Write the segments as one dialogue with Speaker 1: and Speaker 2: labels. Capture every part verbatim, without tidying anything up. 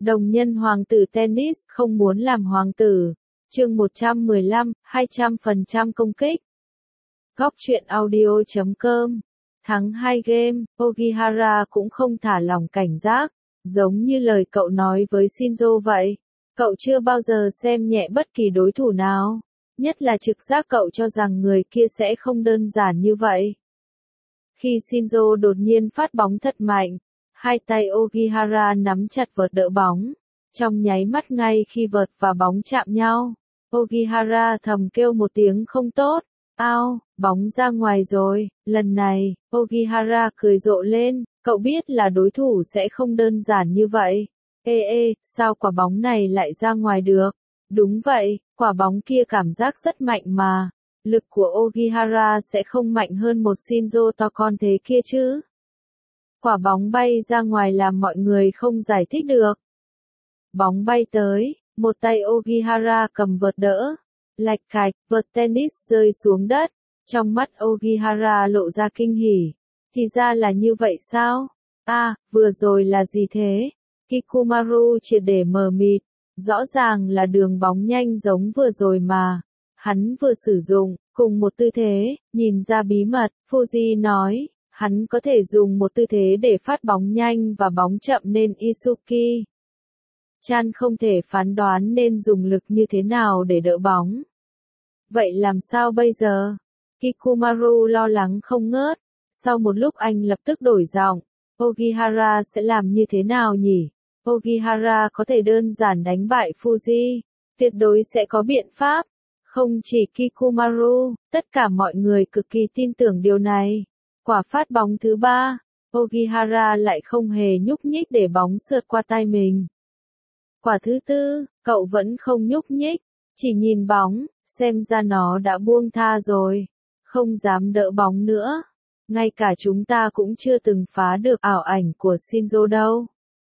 Speaker 1: Đồng nhân hoàng tử tennis không muốn làm hoàng tử. Chương một trăm mười lăm, hai trăm phần trăm công kích. Góc truyện audio chấm com. Thắng hai game, Ogihara cũng không thả lỏng cảnh giác, giống như lời cậu nói với Shinzo vậy. Cậu chưa bao giờ xem nhẹ bất kỳ đối thủ nào, nhất là trực giác cậu cho rằng người kia sẽ không đơn giản như vậy. Khi Shinzo đột nhiên phát bóng thật mạnh, hai tay Ogihara nắm chặt vợt đỡ bóng. Trong nháy mắt ngay khi vợt và bóng chạm nhau, Ogihara thầm kêu một tiếng không tốt. Ao, bóng ra ngoài rồi. Lần này, Ogihara cười rộ lên, cậu biết là đối thủ sẽ không đơn giản như vậy. Ê ê, sao quả bóng này lại ra ngoài được? Đúng vậy, quả bóng kia cảm giác rất mạnh mà. Lực của Ogihara sẽ không mạnh hơn một Shinzo to con thế kia chứ. Quả bóng bay ra ngoài làm mọi người không giải thích được. Bóng bay tới, một tay Ogihara cầm vợt đỡ. Lạch cạch, vợt tennis rơi xuống đất. Trong mắt Ogihara lộ ra kinh hỉ. Thì ra là như vậy sao? À, vừa rồi là gì thế? Kikumaru triệt để mờ mịt. Rõ ràng là đường bóng nhanh giống vừa rồi mà. Hắn vừa sử dụng, cùng một tư thế, nhìn ra bí mật, Fuji nói. Hắn có thể dùng một tư thế để phát bóng nhanh và bóng chậm nên Isuki Chan không thể phán đoán nên dùng lực như thế nào để đỡ bóng. Vậy làm sao bây giờ? Kikumaru lo lắng không ngớt. Sau một lúc anh lập tức đổi giọng. Ogihara sẽ làm như thế nào nhỉ? Ogihara có thể đơn giản đánh bại Fuji. Tuyệt đối sẽ có biện pháp. Không chỉ Kikumaru, tất cả mọi người cực kỳ tin tưởng điều này. Quả phát bóng thứ ba, Ogihara lại không hề nhúc nhích để bóng sượt qua tay mình. Quả thứ tư, cậu vẫn không nhúc nhích, chỉ nhìn bóng, xem ra nó đã buông tha rồi, không dám đỡ bóng nữa. Ngay cả chúng ta cũng chưa từng phá được ảo ảnh của Shinzo đâu.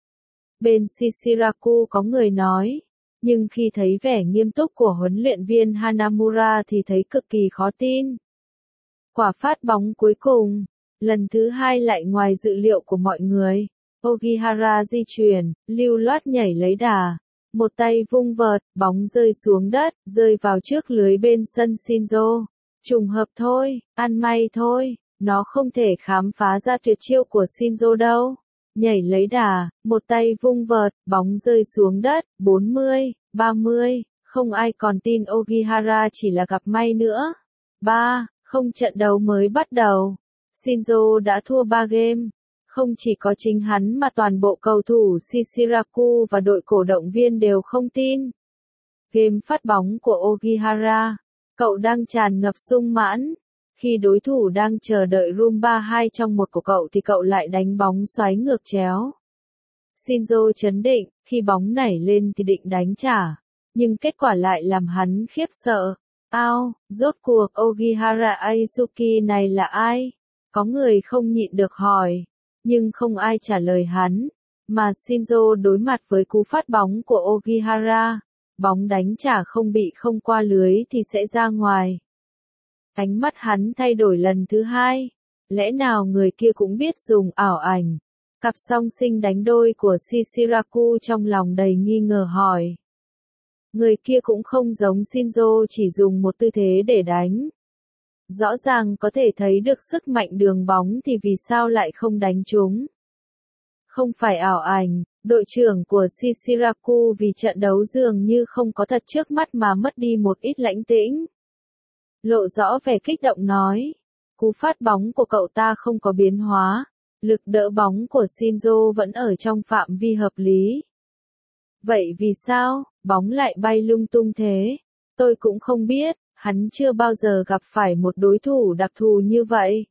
Speaker 1: Bên Shishiraku có người nói, nhưng khi thấy vẻ nghiêm túc của huấn luyện viên Hanamura thì thấy cực kỳ khó tin. Quả phát bóng cuối cùng, lần thứ hai lại ngoài dự liệu của mọi người. Ogihara di chuyển, lưu loát nhảy lấy đà. Một tay vung vợt, bóng rơi xuống đất, rơi vào trước lưới bên sân Shinzo. Trùng hợp thôi, ăn may thôi, nó không thể khám phá ra tuyệt chiêu của Shinzo đâu. Nhảy lấy đà, một tay vung vợt, bóng rơi xuống đất, bốn mươi, ba mươi, không ai còn tin Ogihara chỉ là gặp may nữa. ba, không trận đấu mới bắt đầu. Shinzo đã thua ba game. Không chỉ có chính hắn mà toàn bộ cầu thủ Shishiraku và đội cổ động viên đều không tin. Game phát bóng của Ogihara, cậu đang tràn ngập sung mãn. Khi đối thủ đang chờ đợi Rumba hai trong một của cậu thì cậu lại đánh bóng xoáy ngược chéo. Shinzo chấn định, khi bóng nảy lên thì định đánh trả. Nhưng kết quả lại làm hắn khiếp sợ. Ao, rốt cuộc Ogihara Aisuki này là ai? Có người không nhịn được hỏi. Nhưng không ai trả lời hắn. Mà Shinzo đối mặt với cú phát bóng của Ogihara. Bóng đánh trả không bị không qua lưới thì sẽ ra ngoài. Ánh mắt hắn thay đổi lần thứ hai. Lẽ nào người kia cũng biết dùng ảo ảnh? Cặp song sinh đánh đôi của Shishiraku trong lòng đầy nghi ngờ hỏi. Người kia cũng không giống Shinzo chỉ dùng một tư thế để đánh. Rõ ràng có thể thấy được sức mạnh đường bóng thì vì sao lại không đánh trúng? Không phải ảo ảnh, đội trưởng của Shishiraku vì trận đấu dường như không có thật trước mắt mà mất đi một ít lãnh tĩnh. Lộ rõ vẻ kích động nói. Cú phát bóng của cậu ta không có biến hóa. Lực đỡ bóng của Shinzo vẫn ở trong phạm vi hợp lý. Vậy vì sao, bóng lại bay lung tung thế? Tôi cũng không biết, hắn chưa bao giờ gặp phải một đối thủ đặc thù như vậy.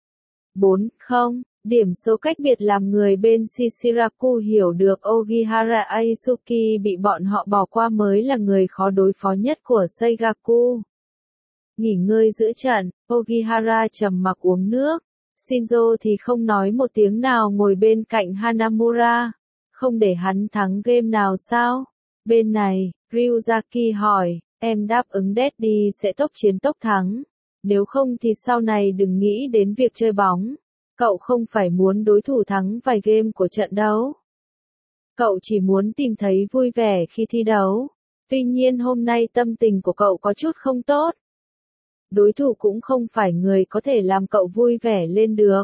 Speaker 1: bốn không, điểm số cách biệt làm người bên Shishiraku hiểu được Ogihara Aisuki bị bọn họ bỏ qua mới là người khó đối phó nhất của Seigaku. Nghỉ ngơi giữa trận, Ogihara trầm mặc uống nước. Shinzo thì không nói một tiếng nào ngồi bên cạnh Hanamura. Không để hắn thắng game nào sao? Bên này, Ryuzaki hỏi, em đáp ứng Daddy sẽ tốc chiến tốc thắng. Nếu không thì sau này đừng nghĩ đến việc chơi bóng. Cậu không phải muốn đối thủ thắng vài game của trận đấu. Cậu chỉ muốn tìm thấy vui vẻ khi thi đấu. Tuy nhiên hôm nay tâm tình của cậu có chút không tốt. Đối thủ cũng không phải người có thể làm cậu vui vẻ lên được.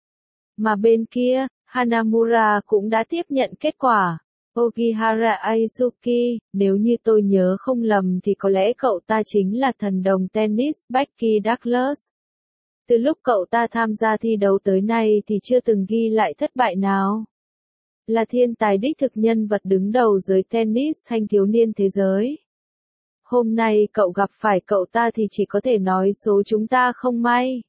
Speaker 1: Mà bên kia, Hanamura cũng đã tiếp nhận kết quả. Ogihara Aizuki, nếu như tôi nhớ không lầm thì có lẽ cậu ta chính là thần đồng tennis Becky Douglas. Từ lúc cậu ta tham gia thi đấu tới nay thì chưa từng ghi lại thất bại nào. Là thiên tài đích thực, nhân vật đứng đầu giới tennis thanh thiếu niên thế giới. Hôm nay cậu gặp phải cậu ta thì chỉ có thể nói số chúng ta không may.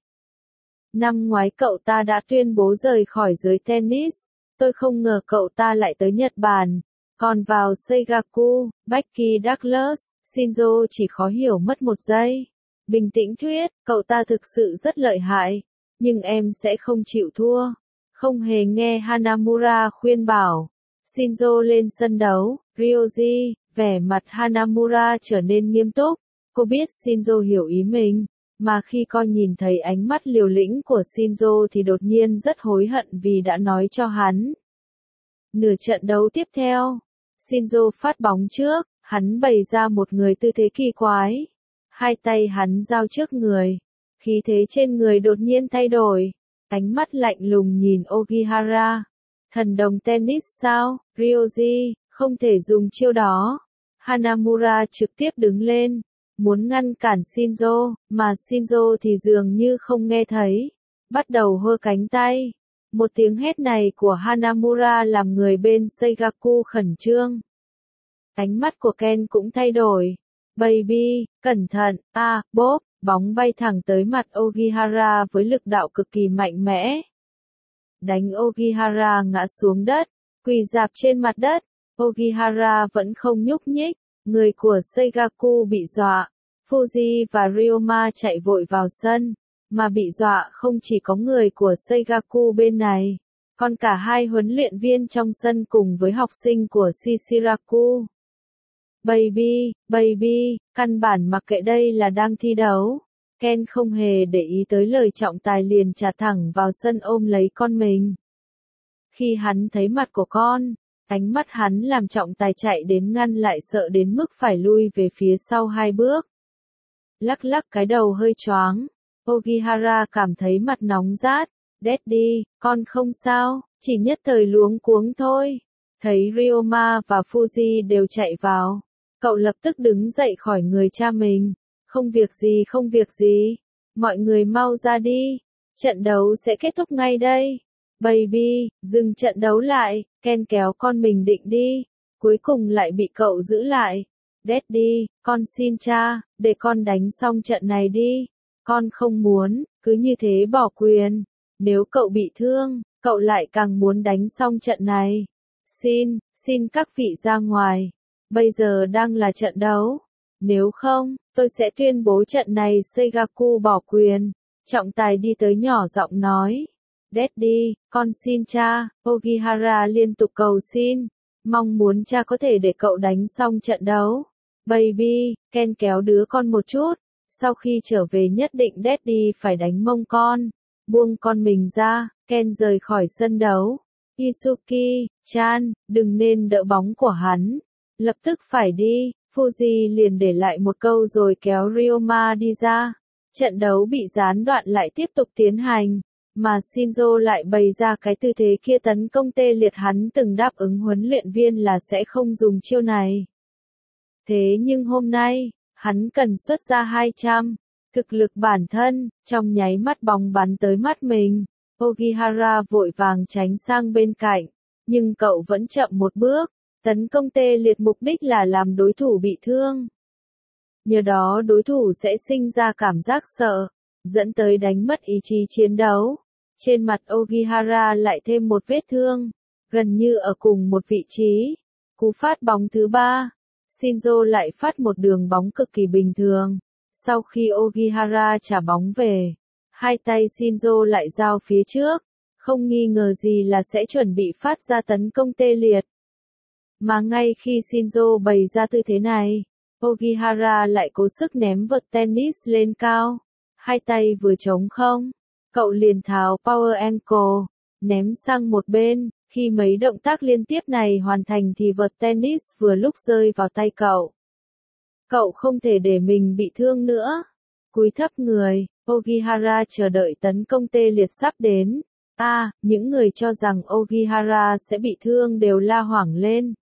Speaker 1: Năm ngoái cậu ta đã tuyên bố rời khỏi giới tennis. Tôi không ngờ cậu ta lại tới Nhật Bản. Còn vào Seigaku, Becky Douglas, Shinzo chỉ khó hiểu mất một giây. Bình tĩnh thuyết, cậu ta thực sự rất lợi hại. Nhưng em sẽ không chịu thua. Không hề nghe Hanamura khuyên bảo. Shinzo lên sân đấu, Ryoji, vẻ mặt Hanamura trở nên nghiêm túc. Cô biết Shinzo hiểu ý mình. Mà khi con nhìn thấy ánh mắt liều lĩnh của Shinzo thì đột nhiên rất hối hận vì đã nói cho hắn. Nửa trận đấu tiếp theo, Shinzo phát bóng trước, hắn bày ra một người tư thế kỳ quái. Hai tay hắn giao trước người, khí thế trên người đột nhiên thay đổi. Ánh mắt lạnh lùng nhìn Ogihara. Thần đồng tennis sao, Ryoji, không thể dùng chiêu đó. Hanamura trực tiếp đứng lên. Muốn ngăn cản Shinzo, mà Shinzo thì dường như không nghe thấy. Bắt đầu hơ cánh tay. Một tiếng hét này của Hanamura làm người bên Seigaku khẩn trương. Ánh mắt của Ken cũng thay đổi. Baby, cẩn thận, à, bốp, bóng bay thẳng tới mặt Ogihara với lực đạo cực kỳ mạnh mẽ. Đánh Ogihara ngã xuống đất, quỳ rạp trên mặt đất. Ogihara vẫn không nhúc nhích. Người của Seigaku bị dọa. Fuji và Ryoma chạy vội vào sân. Mà bị dọa không chỉ có người của Seigaku bên này, còn cả hai huấn luyện viên trong sân cùng với học sinh của Shishiraku. Baby, baby, căn bản mặc kệ đây là đang thi đấu. Ken không hề để ý tới lời trọng tài liền trả thẳng vào sân ôm lấy con mình. Khi hắn thấy mặt của con, ánh mắt hắn làm trọng tài chạy đến ngăn lại, sợ đến mức phải lui về phía sau hai bước. Lắc lắc cái đầu hơi choáng. Ogihara cảm thấy mặt nóng rát. Daddy, con không sao, chỉ nhất thời luống cuống thôi. Thấy Ryoma và Fuji đều chạy vào. Cậu lập tức đứng dậy khỏi người cha mình. Không việc gì, không việc gì. Mọi người mau ra đi. Trận đấu sẽ kết thúc ngay đây. Baby, dừng trận đấu lại. Ken kéo con mình định đi. Cuối cùng lại bị cậu giữ lại. Daddy, con xin cha, để con đánh xong trận này đi. Con không muốn, cứ như thế bỏ quyền. Nếu cậu bị thương, cậu lại càng muốn đánh xong trận này. Xin, xin các vị ra ngoài. Bây giờ đang là trận đấu. Nếu không, tôi sẽ tuyên bố trận này Seigaku bỏ quyền. Trọng tài đi tới nhỏ giọng nói. Daddy, con xin cha. Ogihara liên tục cầu xin. Mong muốn cha có thể để cậu đánh xong trận đấu. Baby, Ken kéo đứa con một chút. Sau khi trở về nhất định Daddy phải đánh mông con. Buông con mình ra, Ken rời khỏi sân đấu. Isuki, Chan, đừng nên đỡ bóng của hắn. Lập tức phải đi. Fuji liền để lại một câu rồi kéo Ryoma đi ra. Trận đấu bị gián đoạn lại tiếp tục tiến hành. Mà Shinzo lại bày ra cái tư thế kia tấn công tê liệt, hắn từng đáp ứng huấn luyện viên là sẽ không dùng chiêu này. Thế nhưng hôm nay, hắn cần xuất ra hai trăm. Thực lực bản thân, trong nháy mắt bóng bắn tới mắt mình. Ogihara vội vàng tránh sang bên cạnh. Nhưng cậu vẫn chậm một bước. Tấn công tê liệt mục đích là làm đối thủ bị thương. Nhờ đó đối thủ sẽ sinh ra cảm giác sợ, dẫn tới đánh mất ý chí chiến đấu. Trên mặt Ogihara lại thêm một vết thương, gần như ở cùng một vị trí. Cú phát bóng thứ ba, Shinzo lại phát một đường bóng cực kỳ bình thường. Sau khi Ogihara trả bóng về, hai tay Shinzo lại giao phía trước, không nghi ngờ gì là sẽ chuẩn bị phát ra tấn công tê liệt. Mà ngay khi Shinzo bày ra tư thế này, Ogihara lại cố sức ném vợt tennis lên cao. Hai tay vừa trống không, cậu liền tháo power ankle, ném sang một bên, Khi mấy động tác liên tiếp này hoàn thành thì vợt tennis vừa lúc rơi vào tay cậu. Cậu không thể để mình bị thương nữa. Cúi thấp người, Ogihara chờ đợi tấn công tê liệt sắp đến. A, à, những người cho rằng Ogihara sẽ bị thương đều la hoảng lên.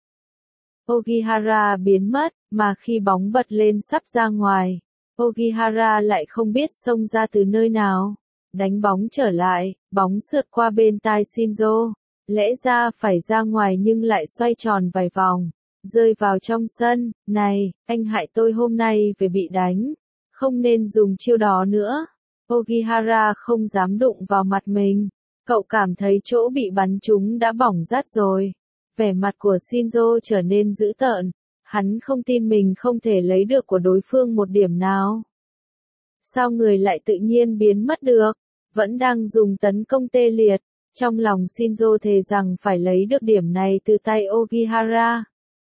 Speaker 1: Ogihara biến mất, mà khi bóng bật lên sắp ra ngoài, Ogihara lại không biết xông ra từ nơi nào. Đánh bóng trở lại, bóng sượt qua bên tai Shinzo. Lẽ ra phải ra ngoài nhưng lại xoay tròn vài vòng, rơi vào trong sân. Này, anh hại tôi hôm nay về bị đánh. Không nên dùng chiêu đó nữa. Ogihara không dám đụng vào mặt mình. Cậu cảm thấy chỗ bị bắn trúng đã bỏng rát rồi. Vẻ mặt của Shinzo trở nên dữ tợn. Hắn không tin mình không thể lấy được của đối phương một điểm nào. Sao người lại tự nhiên biến mất được? Vẫn đang dùng tấn công tê liệt. Trong lòng Shinzo thề rằng phải lấy được điểm này từ tay Ogihara.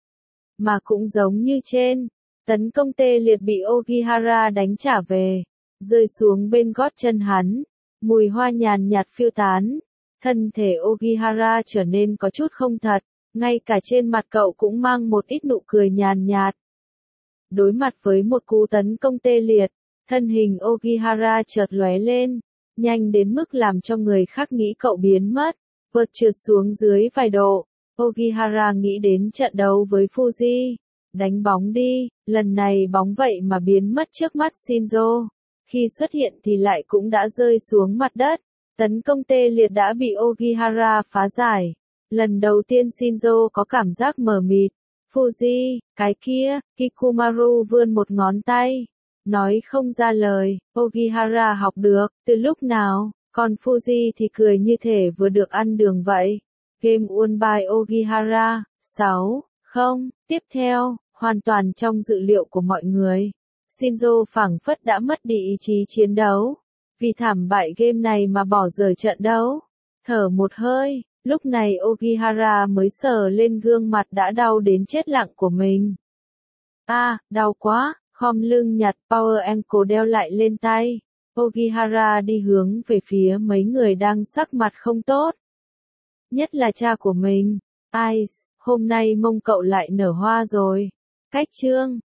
Speaker 1: Mà cũng giống như trên, tấn công tê liệt bị Ogihara đánh trả về, rơi xuống bên gót chân hắn. Mùi hoa nhàn nhạt phiêu tán. Thân thể Ogihara trở nên có chút không thật. Ngay cả trên mặt cậu cũng mang một ít nụ cười nhàn nhạt. Đối mặt với một cú tấn công tê liệt, thân hình Ogihara chợt lóe lên, nhanh đến mức làm cho người khác nghĩ cậu biến mất, vượt trượt xuống dưới vài độ. Ogihara nghĩ đến trận đấu với Fuji. Đánh bóng đi, lần này bóng vậy mà biến mất trước mắt Shinzo. Khi xuất hiện thì lại cũng đã rơi xuống mặt đất. Tấn công tê liệt đã bị Ogihara phá giải. Lần đầu tiên Shinzo có cảm giác mờ mịt. Fuji, cái kia, Kikumaru vươn một ngón tay. Nói không ra lời, Ogihara học được, từ lúc nào, còn Fuji thì cười như thể vừa được ăn đường vậy. Game won by Ogihara. sáu không, tiếp theo, hoàn toàn trong dự liệu của mọi người. Shinzo phảng phất đã mất đi ý chí chiến đấu. Vì thảm bại game này mà bỏ dở trận đấu. Thở một hơi, lúc này Ogihara mới sờ lên gương mặt đã đau đến chết lặng của mình. A, à, đau quá, khom lưng nhặt Power Ankle đeo lại lên tay. Ogihara đi hướng về phía mấy người đang sắc mặt không tốt. Nhất là cha của mình. Ice, hôm nay mông cậu lại nở hoa rồi. Cách chương